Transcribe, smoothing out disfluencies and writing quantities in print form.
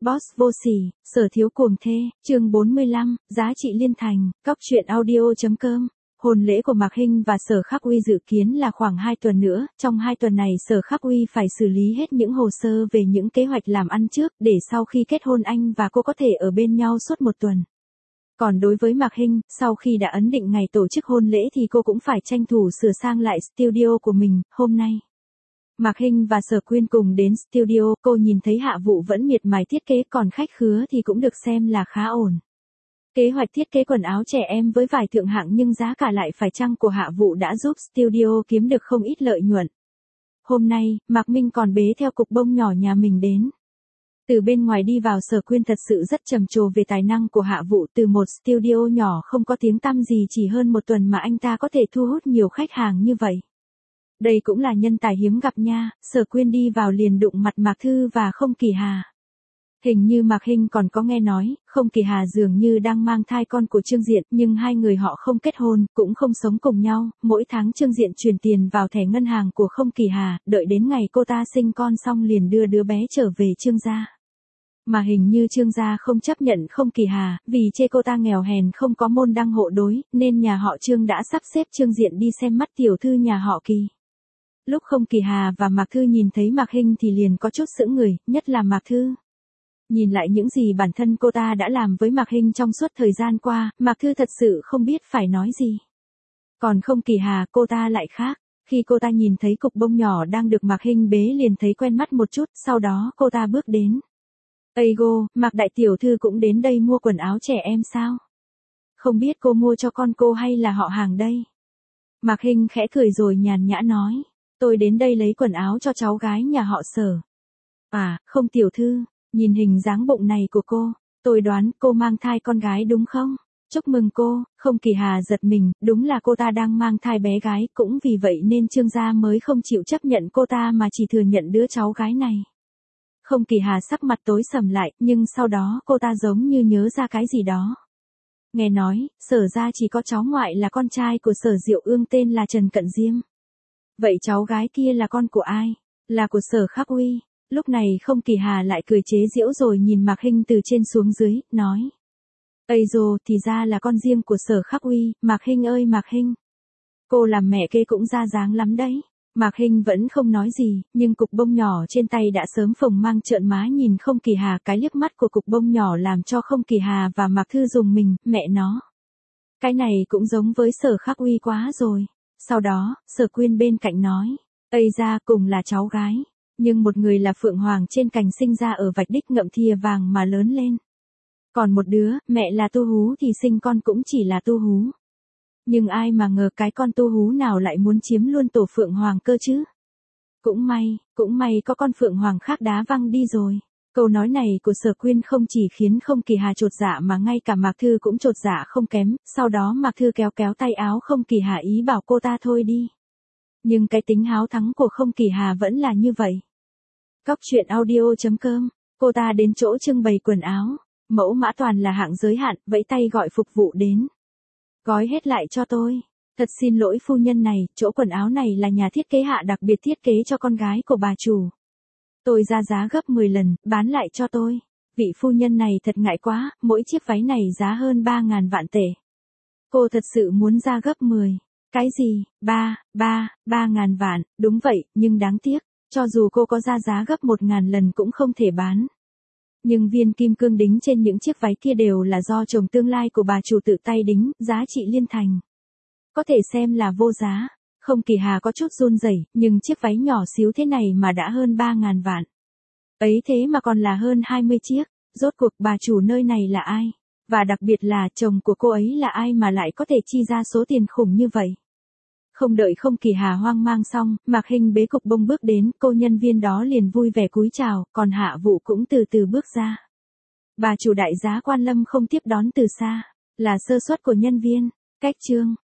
Boss vô sỉ, sở thiếu cuồng thê, chương 45, giá trị liên thành, cóc truyện audio.com. Hôn lễ của Mạc Hinh và Sở Khắc Uy dự kiến là khoảng 2 tuần nữa, trong 2 tuần này Sở Khắc Uy phải xử lý hết những hồ sơ về những kế hoạch làm ăn trước, để sau khi kết hôn anh và cô có thể ở bên nhau suốt 1 tuần. Còn đối với Mạc Hinh, sau khi đã ấn định ngày tổ chức hôn lễ thì cô cũng phải tranh thủ sửa sang lại studio của mình, hôm nay. Mạc Hinh và Sở Quyên cùng đến studio, cô nhìn thấy Hạ Vũ vẫn miệt mài thiết kế, còn khách khứa thì cũng được xem là khá ổn. Kế hoạch thiết kế quần áo trẻ em với vải thượng hạng nhưng giá cả lại phải chăng của Hạ Vũ đã giúp studio kiếm được không ít lợi nhuận. Hôm nay, Mạc Minh còn bế theo cục bông nhỏ nhà mình đến. Từ bên ngoài đi vào, Sở Quyên thật sự rất trầm trồ về tài năng của Hạ Vũ, từ một studio nhỏ không có tiếng tăm gì chỉ hơn 1 tuần mà anh ta có thể thu hút nhiều khách hàng như vậy. Đây cũng là nhân tài hiếm gặp nha. Sở Quyên đi vào liền đụng mặt Mạc Thư và Không Kỳ Hà. Hình như Mạc Hinh còn có nghe nói, Không Kỳ Hà dường như đang mang thai con của Trương Diện, nhưng hai người họ không kết hôn, cũng không sống cùng nhau, mỗi tháng Trương Diện chuyển tiền vào thẻ ngân hàng của Không Kỳ Hà, đợi đến ngày cô ta sinh con xong liền đưa đứa bé trở về Trương gia. Mà hình như Trương gia không chấp nhận Không Kỳ Hà, vì chê cô ta nghèo hèn không có môn đăng hộ đối, nên nhà họ Trương đã sắp xếp Trương Diện đi xem mắt tiểu thư nhà họ Kỳ. Lúc Không Kỳ Hà và Mạc Thư nhìn thấy Mạc Hinh thì liền có chút sững người, nhất là Mạc Thư. Nhìn lại những gì bản thân cô ta đã làm với Mạc Hinh trong suốt thời gian qua, Mạc Thư thật sự không biết phải nói gì. Còn Không Kỳ Hà, cô ta lại khác. Khi cô ta nhìn thấy cục bông nhỏ đang được Mạc Hinh bế liền thấy quen mắt một chút, sau đó cô ta bước đến. Ây-gô, Mạc đại tiểu thư cũng đến đây mua quần áo trẻ em sao? Không biết cô mua cho con cô hay là họ hàng đây? Mạc Hinh khẽ cười rồi nhàn nhã nói. Tôi đến đây lấy quần áo cho cháu gái nhà họ Sở. À, Không tiểu thư, nhìn hình dáng bụng này của cô, tôi đoán cô mang thai con gái đúng không? Chúc mừng cô. Không Kỳ Hà giật mình, đúng là cô ta đang mang thai bé gái, cũng vì vậy nên Trương gia mới không chịu chấp nhận cô ta mà chỉ thừa nhận đứa cháu gái này. Không Kỳ Hà sắc mặt tối sầm lại, nhưng sau đó cô ta giống như nhớ ra cái gì đó. Nghe nói, Sở gia chỉ có cháu ngoại là con trai của Sở Diệu Ương tên là Trần Cận Diêm. Vậy cháu gái kia là con của ai? Là của Sở Khắc Uy. Lúc này Không Kỳ Hà lại cười chế giễu rồi nhìn Mạc Hinh từ trên xuống dưới, nói. Ây dồ, thì ra là con riêng của Sở Khắc Uy. Mạc Hinh ơi Mạc Hinh. Cô làm mẹ kê cũng ra dáng lắm đấy. Mạc Hinh vẫn không nói gì, nhưng cục bông nhỏ trên tay đã sớm phồng mang trợn má nhìn Không Kỳ Hà. Cái liếc mắt của cục bông nhỏ làm cho Không Kỳ Hà và Mạc Thư rùng mình, mẹ nó. Cái này cũng giống với Sở Khắc Uy quá rồi. Sau đó, Sở Quyên bên cạnh nói. Ây ra cùng là cháu gái. Nhưng một người là phượng hoàng trên cành sinh ra ở vạch đích ngậm thìa vàng mà lớn lên. Còn một đứa, mẹ là tu hú thì sinh con cũng chỉ là tu hú. Nhưng ai mà ngờ cái con tu hú nào lại muốn chiếm luôn tổ phượng hoàng cơ chứ. Cũng may có con phượng hoàng khác đá văng đi rồi. Câu nói này của Sở Quyên không chỉ khiến Không Kỳ Hà chột dạ mà ngay cả Mạc Thư cũng chột dạ không kém, sau đó Mạc Thư kéo kéo tay áo Không Kỳ Hà ý bảo cô ta thôi đi. Nhưng cái tính háo thắng của Không Kỳ Hà vẫn là như vậy. Cóc truyện audio.com, cô ta đến chỗ trưng bày quần áo, mẫu mã toàn là hạng giới hạn, vẫy tay gọi phục vụ đến. Gói hết lại cho tôi. Thật xin lỗi phu nhân này, chỗ quần áo này là nhà thiết kế Hạ đặc biệt thiết kế cho con gái của bà chủ. Tôi ra giá gấp 10 lần, bán lại cho tôi. Vị phu nhân này thật ngại quá, mỗi chiếc váy này giá hơn 3.000 vạn tệ. Cô thật sự muốn ra gấp 10. Cái gì, 3.000 vạn, đúng vậy, nhưng đáng tiếc, cho dù cô có ra giá gấp 1.000 lần cũng không thể bán. Nhưng viên kim cương đính trên những chiếc váy kia đều là do chồng tương lai của bà chủ tự tay đính, giá trị liên thành. Có thể xem là vô giá. Không Kỳ Hà có chút run rẩy, nhưng chiếc váy nhỏ xíu thế này mà đã hơn 3.000 vạn. Ấy thế mà còn là hơn 20 chiếc, rốt cuộc bà chủ nơi này là ai? Và đặc biệt là chồng của cô ấy là ai mà lại có thể chi ra số tiền khủng như vậy? Không đợi Không Kỳ Hà hoang mang xong, Mạc Hinh bế cục bông bước đến, cô nhân viên đó liền vui vẻ cúi chào, còn Hạ Vũ cũng từ từ bước ra. Bà chủ đại giá Quan Lâm không tiếp đón từ xa, là sơ suất của nhân viên. Cách chương